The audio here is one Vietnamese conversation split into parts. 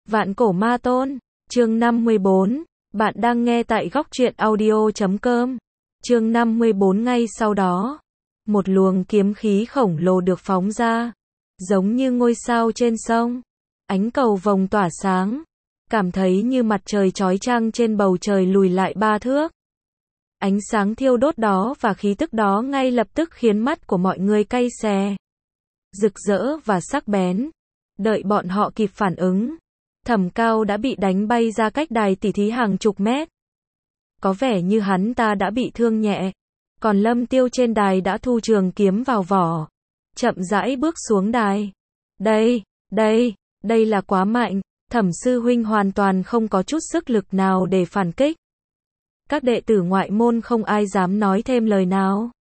Vạn cổ ma tôn, chương 54, bạn đang nghe tại góc truyện audio.com. Chương 54 ngay sau đó, một luồng kiếm khí khổng lồ được phóng ra, giống như ngôi sao trên sông, ánh cầu vồng tỏa sáng, cảm thấy như mặt trời chói chang trên bầu trời lùi lại 3 thước. Ánh sáng thiêu đốt đó và khí tức đó ngay lập tức khiến mắt của mọi người cay xè, rực rỡ và sắc bén. Đợi bọn họ kịp phản ứng, Thẩm Cao đã bị đánh bay ra cách đài tỉ thí hàng chục mét. Có vẻ như hắn ta đã bị thương nhẹ, còn Lâm Tiêu trên đài đã thu trường kiếm vào vỏ, chậm rãi bước xuống đài. Đây là quá mạnh, Thẩm sư huynh hoàn toàn không có chút sức lực nào để phản kích. Các đệ tử ngoại môn không ai dám nói thêm lời nào.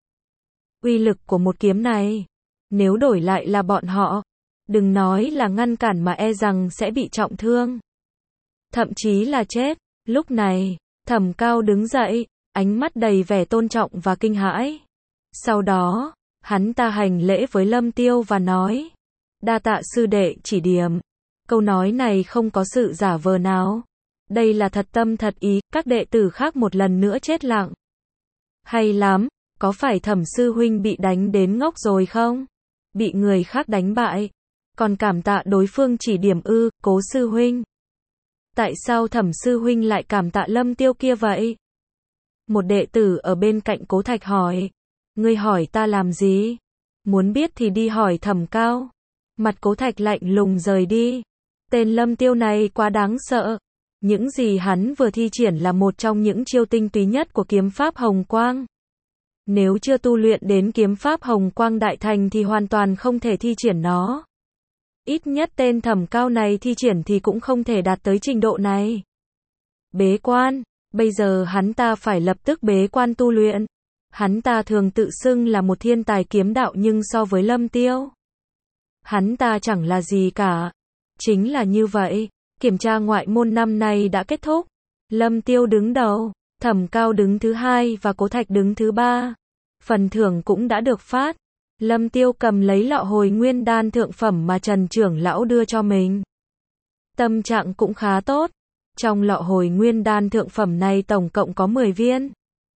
Uy lực của một kiếm này, nếu đổi lại là bọn họ, đừng nói là ngăn cản mà e rằng sẽ bị trọng thương, thậm chí là chết. Lúc này, Thẩm Cao đứng dậy, ánh mắt đầy vẻ tôn trọng và kinh hãi. Sau đó, hắn ta hành lễ với Lâm Tiêu và nói: đa tạ sư đệ chỉ điểm. Câu nói này không có sự giả vờ nào. Đây là thật tâm thật ý. Các đệ tử khác một lần nữa chết lặng. Hay lắm, có phải Thẩm sư huynh bị đánh đến ngốc rồi không? Bị người khác đánh bại, còn cảm tạ đối phương chỉ điểm ư? Cố sư huynh, tại sao Thẩm sư huynh lại cảm tạ Lâm Tiêu kia vậy? Một đệ tử ở bên cạnh Cố Thạch hỏi. Ngươi hỏi ta làm gì? Muốn biết thì đi hỏi Thẩm Cao. Mặt Cố Thạch lạnh lùng rời đi. Tên Lâm Tiêu này quá đáng sợ. Những gì hắn vừa thi triển là một trong những chiêu tinh túy nhất của kiếm pháp Hồng Quang. Nếu chưa tu luyện đến kiếm pháp Hồng Quang đại thành thì hoàn toàn không thể thi triển nó. Ít nhất tên Thẩm Cao này thi triển thì cũng không thể đạt tới trình độ này. Bế quan, bây giờ hắn ta phải lập tức bế quan tu luyện. Hắn ta thường tự xưng là một thiên tài kiếm đạo nhưng so với Lâm Tiêu, hắn ta chẳng là gì cả. Chính là như vậy, kiểm tra ngoại môn năm nay đã kết thúc. Lâm Tiêu đứng đầu, Thẩm Cao đứng thứ hai và Cố Thạch đứng thứ ba. Phần thưởng cũng đã được phát. Lâm Tiêu cầm lấy lọ hồi nguyên đan thượng phẩm mà Trần trưởng lão đưa cho mình. Tâm trạng cũng khá tốt. Trong lọ hồi nguyên đan thượng phẩm này tổng cộng có 10 viên.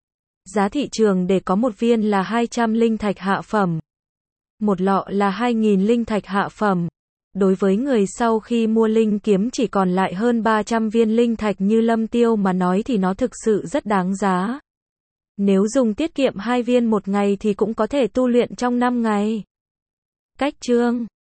Giá thị trường để có một viên là 200 linh thạch hạ phẩm. Một lọ là 2.000 linh thạch hạ phẩm. Đối với người sau khi mua linh kiếm chỉ còn lại hơn 300 viên linh thạch như Lâm Tiêu mà nói thì nó thực sự rất đáng giá. Nếu dùng tiết kiệm 2 viên một ngày thì cũng có thể tu luyện trong 5 ngày. Cách chương